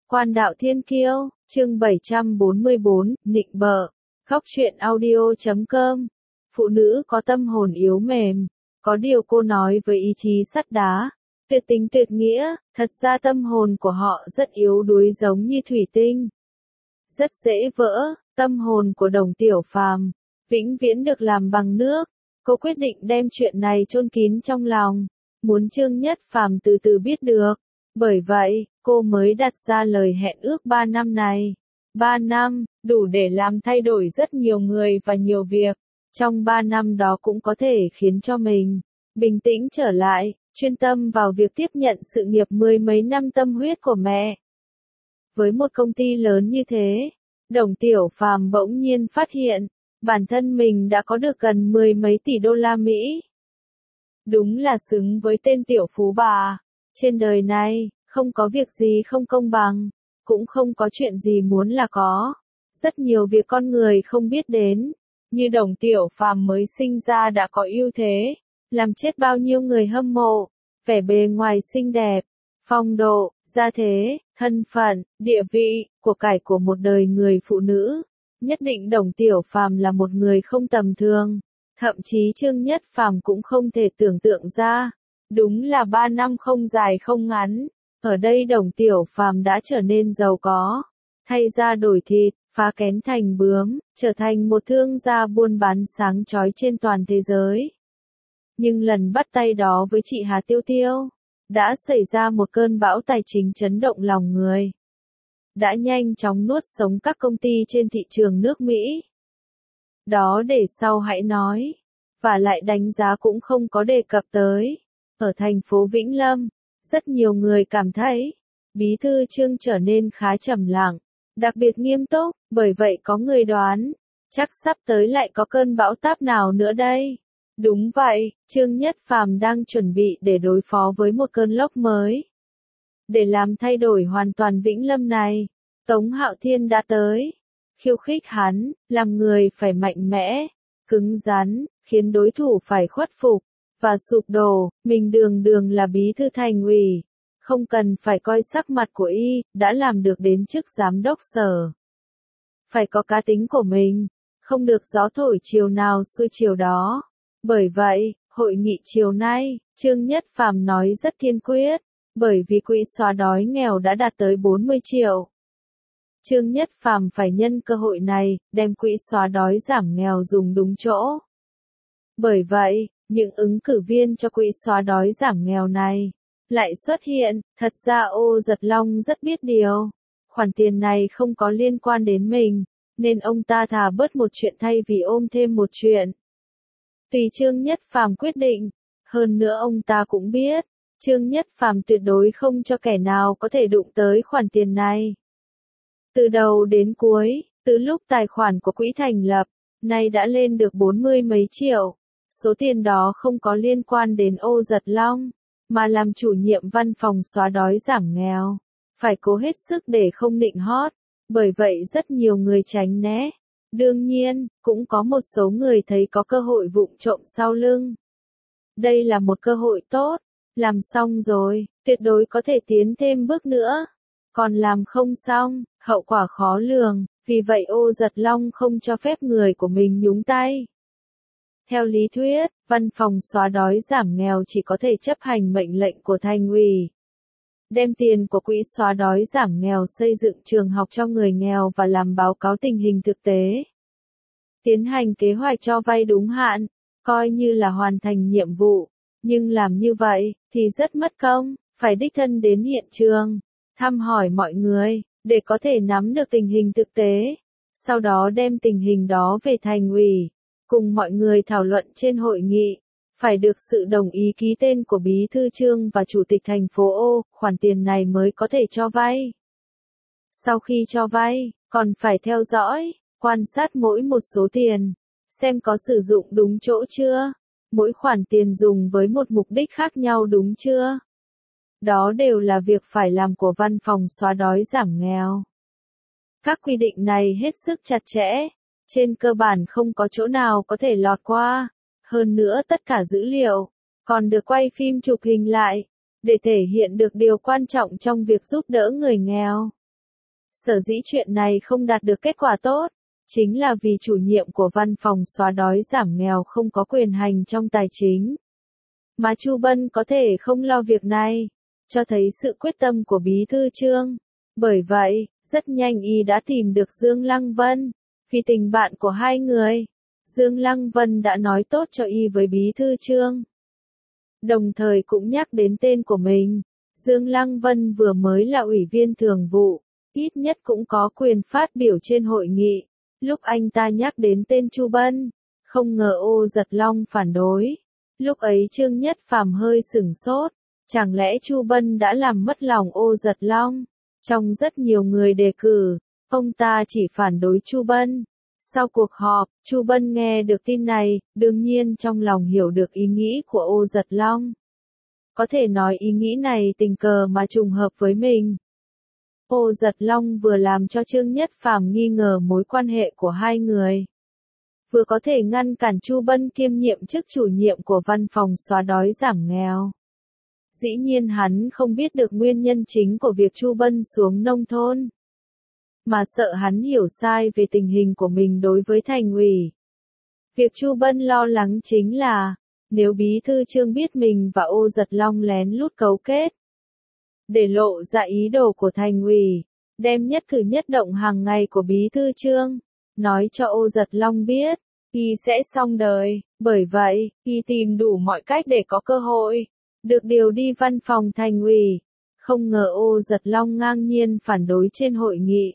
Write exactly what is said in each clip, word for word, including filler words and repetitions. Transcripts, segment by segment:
Quan đạo thiên kiêu, chương bảy trăm bốn mươi bốn, nịnh bợ. Góc truyện audio chấm com. Phụ nữ có tâm hồn yếu mềm, có điều cô nói với ý chí sắt đá, tuyệt tình tuyệt nghĩa, thật ra tâm hồn của họ rất yếu đuối giống như thủy tinh. Rất dễ vỡ, tâm hồn của Đồng Tiểu Phàm vĩnh viễn được làm bằng nước. Cô quyết định đem chuyện này chôn kín trong lòng, muốn Trương Nhất Phàm từ từ biết được. Bởi vậy, cô mới đặt ra lời hẹn ước ba năm này. Ba năm, đủ để làm thay đổi rất nhiều người và nhiều việc. Trong ba năm đó cũng có thể khiến cho mình bình tĩnh trở lại, chuyên tâm vào việc tiếp nhận sự nghiệp mười mấy năm tâm huyết của mẹ. Với một công ty lớn như thế, Đồng Tiểu Phàm bỗng nhiên phát hiện, bản thân mình đã có được gần mười mấy tỷ đô la Mỹ. Đúng là xứng với tên tiểu phú bà. Trên đời này, không có việc gì không công bằng, cũng không có chuyện gì muốn là có. Rất nhiều việc con người không biết đến, như Đồng Tiểu Phàm mới sinh ra đã có ưu thế, làm chết bao nhiêu người hâm mộ, vẻ bề ngoài xinh đẹp, phong độ, gia thế, thân phận, địa vị, của cải của một đời người phụ nữ. Nhất định Đồng Tiểu Phàm là một người không tầm thường, thậm chí Trương Nhất Phàm cũng không thể tưởng tượng ra. Đúng là ba năm không dài không ngắn, ở đây Đồng Tiểu Phàm đã trở nên giàu có, thay da đổi thịt, phá kén thành bướm, trở thành một thương gia buôn bán sáng chói trên toàn thế giới. Nhưng lần bắt tay đó với chị Hà Tiêu Tiêu, đã xảy ra một cơn bão tài chính chấn động lòng người. Đã nhanh chóng nuốt sống các công ty trên thị trường nước Mỹ. Đó để sau hãy nói, và lại đánh giá cũng không có đề cập tới. Ở thành phố Vĩnh Lâm, rất nhiều người cảm thấy, Bí thư Trương trở nên khá trầm lặng, đặc biệt nghiêm túc, bởi vậy có người đoán, chắc sắp tới lại có cơn bão táp nào nữa đây. Đúng vậy, Trương Nhất Phàm đang chuẩn bị để đối phó với một cơn lốc mới. Để làm thay đổi hoàn toàn Vĩnh Lâm này, Tống Hạo Thiên đã tới, khiêu khích hắn, làm người phải mạnh mẽ, cứng rắn, khiến đối thủ phải khuất phục và sụp đổ. Mình đường đường là bí thư thành ủy, không cần phải coi sắc mặt của y, đã làm được đến chức giám đốc sở. Phải có cá tính của mình, không được gió thổi chiều nào xuôi chiều đó. Bởi vậy, hội nghị chiều nay, Trương Nhất Phàm nói rất kiên quyết, bởi vì quỹ xóa đói nghèo đã đạt tới bốn mươi triệu. Trương Nhất Phàm phải nhân cơ hội này, đem quỹ xóa đói giảm nghèo dùng đúng chỗ. Bởi vậy, những ứng cử viên cho quỹ xóa đói giảm nghèo này lại xuất hiện. Thật ra Ô Giật Long rất biết điều, khoản tiền này không có liên quan đến mình, nên ông ta thà bớt một chuyện thay vì ôm thêm một chuyện. Tùy Trương Nhất Phàm quyết định. Hơn nữa ông ta cũng biết, Trương Nhất Phàm tuyệt đối không cho kẻ nào có thể đụng tới khoản tiền này. Từ đầu đến cuối, từ lúc tài khoản của quỹ thành lập, nay đã lên được bốn mươi mấy triệu. Số tiền đó không có liên quan đến Ô Giật Long, mà làm chủ nhiệm văn phòng xóa đói giảm nghèo. Phải cố hết sức để không nịnh hót, bởi vậy rất nhiều người tránh né. Đương nhiên, cũng có một số người thấy có cơ hội vụng trộm sau lưng. Đây là một cơ hội tốt, làm xong rồi, tuyệt đối có thể tiến thêm bước nữa. Còn làm không xong, hậu quả khó lường, vì vậy Ô Giật Long không cho phép người của mình nhúng tay. Theo lý thuyết, văn phòng xóa đói giảm nghèo chỉ có thể chấp hành mệnh lệnh của thành ủy. Đem tiền của quỹ xóa đói giảm nghèo xây dựng trường học cho người nghèo và làm báo cáo tình hình thực tế. Tiến hành kế hoạch cho vay đúng hạn, coi như là hoàn thành nhiệm vụ. Nhưng làm như vậy, thì rất mất công, phải đích thân đến hiện trường, thăm hỏi mọi người, để có thể nắm được tình hình thực tế. Sau đó đem tình hình đó về thành ủy, cùng mọi người thảo luận trên hội nghị. Phải được sự đồng ý ký tên của Bí thư Trương và Chủ tịch thành phố O, khoản tiền này mới có thể cho vay. Sau khi cho vay, còn phải theo dõi, quan sát mỗi một số tiền, xem có sử dụng đúng chỗ chưa, mỗi khoản tiền dùng với một mục đích khác nhau đúng chưa. Đó đều là việc phải làm của văn phòng xóa đói giảm nghèo. Các quy định này hết sức chặt chẽ, trên cơ bản không có chỗ nào có thể lọt qua. Hơn nữa tất cả dữ liệu, còn được quay phim chụp hình lại, để thể hiện được điều quan trọng trong việc giúp đỡ người nghèo. Sở dĩ chuyện này không đạt được kết quả tốt, chính là vì chủ nhiệm của văn phòng xóa đói giảm nghèo không có quyền hành trong tài chính. Mà Chu Bân có thể không lo việc này, cho thấy sự quyết tâm của bí thư Trương. Bởi vậy, rất nhanh y đã tìm được Dương Lăng Vân, vì tình bạn của hai người. Dương Lăng Vân đã nói tốt cho y với bí thư Trương. Đồng thời cũng nhắc đến tên của mình. Dương Lăng Vân vừa mới là ủy viên thường vụ, ít nhất cũng có quyền phát biểu trên hội nghị. Lúc anh ta nhắc đến tên Chu Bân, không ngờ Ô Giật Long phản đối. Lúc ấy Trương Nhất Phàm hơi sửng sốt, chẳng lẽ Chu Bân đã làm mất lòng Ô Giật Long? Trong rất nhiều người đề cử, ông ta chỉ phản đối Chu Bân. Sau cuộc họp, Chu Bân nghe được tin này, đương nhiên trong lòng hiểu được ý nghĩ của Ô Giật Long. Có thể nói ý nghĩ này tình cờ mà trùng hợp với mình. Ô Giật Long vừa làm cho Trương Nhất Phàm nghi ngờ mối quan hệ của hai người, vừa có thể ngăn cản Chu Bân kiêm nhiệm chức chủ nhiệm của văn phòng xóa đói giảm nghèo. Dĩ nhiên hắn không biết được nguyên nhân chính của việc Chu Bân xuống nông thôn, mà sợ hắn hiểu sai về tình hình của mình đối với thành ủy. Việc Chu Bân lo lắng chính là, nếu bí thư Trương biết mình và Ô Giật Long lén lút cấu kết, để lộ ra ý đồ của thành ủy, đem nhất cử nhất động hàng ngày của bí thư Trương, nói cho Ô Giật Long biết, y sẽ xong đời. Bởi vậy, y tìm đủ mọi cách để có cơ hội được điều đi văn phòng thành ủy. Không ngờ Ô Giật Long ngang nhiên phản đối trên hội nghị.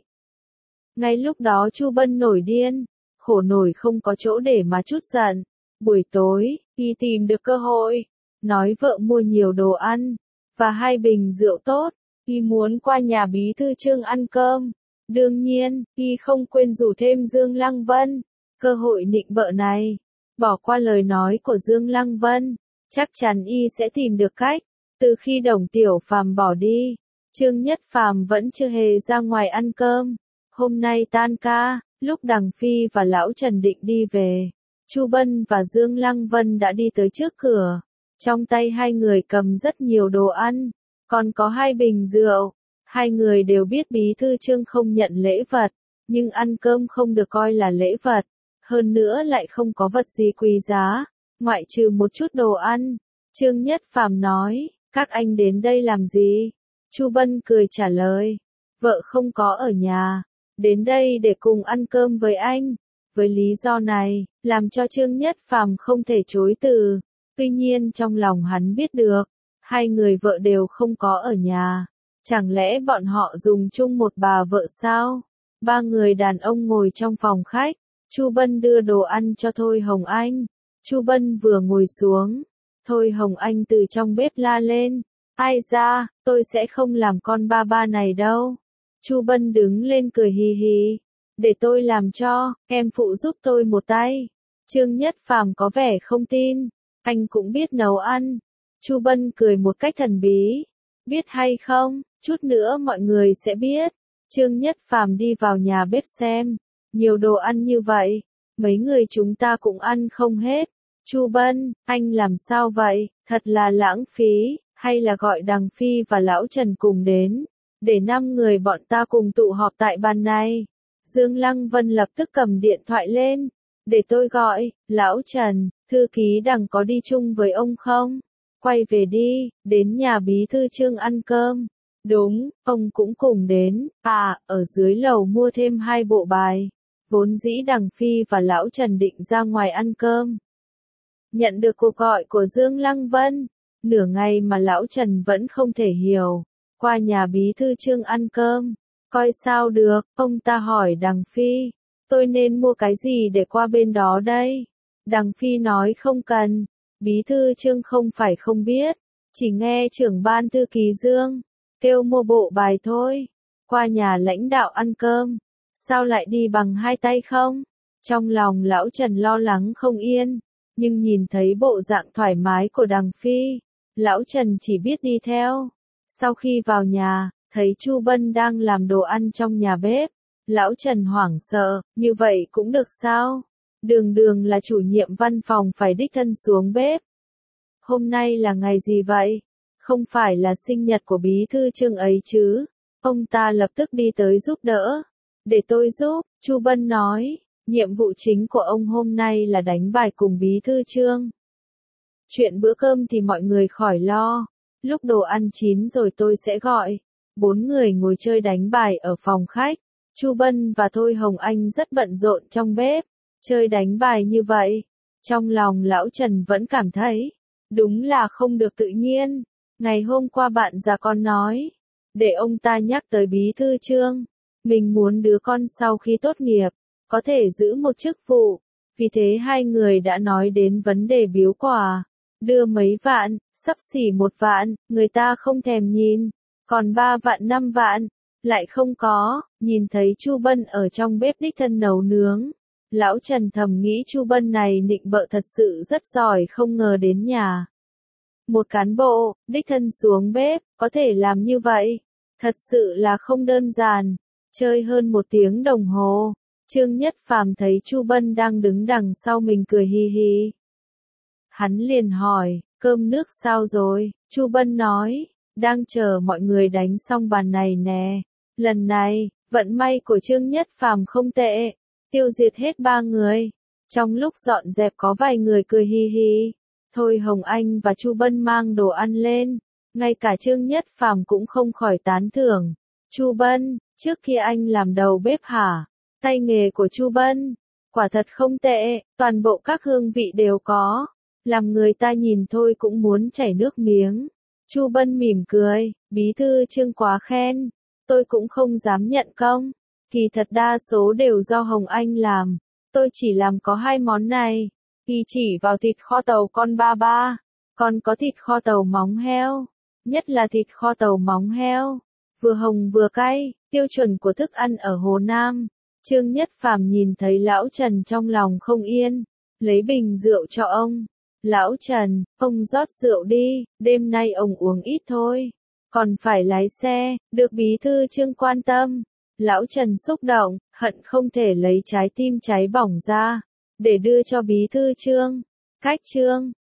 Ngay lúc đó Chu Bân nổi điên, khổ nổi không có chỗ để mà trút giận. Buổi tối, y tìm được cơ hội, nói vợ mua nhiều đồ ăn và hai bình rượu tốt, y muốn qua nhà bí thư Trương ăn cơm. Đương nhiên, y không quên rủ thêm Dương Lăng Vân. Cơ hội nịnh bợ này, bỏ qua lời nói của Dương Lăng Vân, chắc chắn y sẽ tìm được cách. Từ khi Đồng Tiểu Phàm bỏ đi, Trương Nhất Phàm vẫn chưa hề ra ngoài ăn cơm. Hôm nay tan ca, lúc Đằng Phi và Lão Trần định đi về, Chu Bân và Dương Lăng Vân đã đi tới trước cửa. Trong tay hai người cầm rất nhiều đồ ăn, còn có hai bình rượu. Hai người đều biết bí thư Trương không nhận lễ vật, nhưng ăn cơm không được coi là lễ vật. Hơn nữa lại không có vật gì quý giá, ngoại trừ một chút đồ ăn. Trương Nhất Phàm nói, các anh đến đây làm gì? Chu Bân cười trả lời, vợ không có ở nhà, đến đây để cùng ăn cơm với anh. Với lý do này, làm cho Trương Nhất Phàm không thể chối từ. Tuy nhiên trong lòng hắn biết được, hai người vợ đều không có ở nhà. Chẳng lẽ bọn họ dùng chung một bà vợ sao? Ba người đàn ông ngồi trong phòng khách. Chu Bân đưa đồ ăn cho Thôi Hồng Anh. Chu Bân vừa ngồi xuống, Thôi Hồng Anh từ trong bếp la lên, ai ra, tôi sẽ không làm con ba ba này đâu. Chu Bân đứng lên cười hì hì, để tôi làm cho, em phụ giúp tôi một tay. Trương Nhất Phàm có vẻ không tin, anh cũng biết nấu ăn. Chu Bân cười một cách thần bí, biết hay không, chút nữa mọi người sẽ biết. Trương Nhất Phàm đi vào nhà bếp xem, nhiều đồ ăn như vậy, mấy người chúng ta cũng ăn không hết. Chu Bân, anh làm sao vậy, thật là lãng phí, hay là gọi Đằng Phi và Lão Trần cùng đến, để năm người bọn ta cùng tụ họp tại bàn này. Dương Lăng Vân lập tức cầm điện thoại lên, để tôi gọi. Lão Trần, thư ký Đằng có đi chung với ông không? Quay về đi, đến nhà bí thư Trương ăn cơm. Đúng, ông cũng cùng đến. À, ở dưới lầu mua thêm hai bộ bài. Vốn dĩ Đằng Phi và Lão Trần định ra ngoài ăn cơm. Nhận được cuộc gọi của Dương Lăng Vân, nửa ngày mà Lão Trần vẫn không thể hiểu. Qua nhà bí thư Trương ăn cơm, coi sao được, ông ta hỏi Đằng Phi, tôi nên mua cái gì để qua bên đó đây? Đằng Phi nói không cần, bí thư Trương không phải không biết, chỉ nghe trưởng ban thư ký Dương kêu mua bộ bài thôi. Qua nhà lãnh đạo ăn cơm, sao lại đi bằng hai tay không? Trong lòng Lão Trần lo lắng không yên, nhưng nhìn thấy bộ dạng thoải mái của Đằng Phi, Lão Trần chỉ biết đi theo. Sau khi vào nhà, thấy Chu Bân đang làm đồ ăn trong nhà bếp, Lão Trần hoảng sợ, như vậy cũng được sao? Đường đường là chủ nhiệm văn phòng phải đích thân xuống bếp. Hôm nay là ngày gì vậy? Không phải là sinh nhật của bí thư Trương ấy chứ? Ông ta lập tức đi tới giúp đỡ. Để tôi giúp, Chu Bân nói, nhiệm vụ chính của ông hôm nay là đánh bài cùng bí thư Trương. Chuyện bữa cơm thì mọi người khỏi lo, lúc đồ ăn chín rồi tôi sẽ gọi. Bốn người ngồi chơi đánh bài ở phòng khách. Chu Bân và Thôi Hồng Anh rất bận rộn trong bếp, chơi đánh bài như vậy. Trong lòng lão Trần vẫn cảm thấy, đúng là không được tự nhiên. Ngày hôm qua bạn già con nói, để ông ta nhắc tới bí thư Trương. Mình muốn đứa con sau khi tốt nghiệp, có thể giữ một chức vụ. Vì thế hai người đã nói đến vấn đề biếu quà. Đưa mấy vạn, xấp xỉ một vạn, người ta không thèm nhìn. Còn ba vạn năm vạn, lại không có. Nhìn thấy Chu Bân ở trong bếp đích thân nấu nướng. Lão Trần thầm nghĩ Chu Bân này nịnh bợ thật sự rất giỏi, không ngờ đến nhà. Một cán bộ, đích thân xuống bếp, có thể làm như vậy. Thật sự là không đơn giản. Chơi hơn một tiếng đồng hồ. Trương Nhất Phàm thấy Chu Bân đang đứng đằng sau mình cười hi hi. Hắn liền hỏi, cơm nước sao rồi? Chu Bân nói, đang chờ mọi người đánh xong bàn này nè. Lần này, vận may của Trương Nhất Phàm không tệ, tiêu diệt hết ba người. Trong lúc dọn dẹp có vài người cười hi hi. Thôi Hồng Anh và Chu Bân mang đồ ăn lên, ngay cả Trương Nhất Phàm cũng không khỏi tán thưởng. Chu Bân, trước kia anh làm đầu bếp hả? Tay nghề của Chu Bân, quả thật không tệ, toàn bộ các hương vị đều có. Làm người ta nhìn thôi cũng muốn chảy nước miếng. Chu Bân mỉm cười, bí thư Trương quá khen, tôi cũng không dám nhận công. Kỳ thật đa số đều do Hồng Anh làm, tôi chỉ làm có hai món này. Kỳ chỉ vào thịt kho tàu con ba ba, còn có thịt kho tàu móng heo, nhất là thịt kho tàu móng heo, vừa hồng vừa cay, tiêu chuẩn của thức ăn ở Hồ Nam. Trương Nhất Phàm nhìn thấy lão Trần trong lòng không yên, lấy bình rượu cho ông. Lão Trần, ông rót rượu đi, đêm nay ông uống ít thôi, còn phải lái xe, được bí thư Trương quan tâm. Lão Trần xúc động, hận không thể lấy trái tim cháy bỏng ra, để đưa cho bí thư Trương. Cách Trương,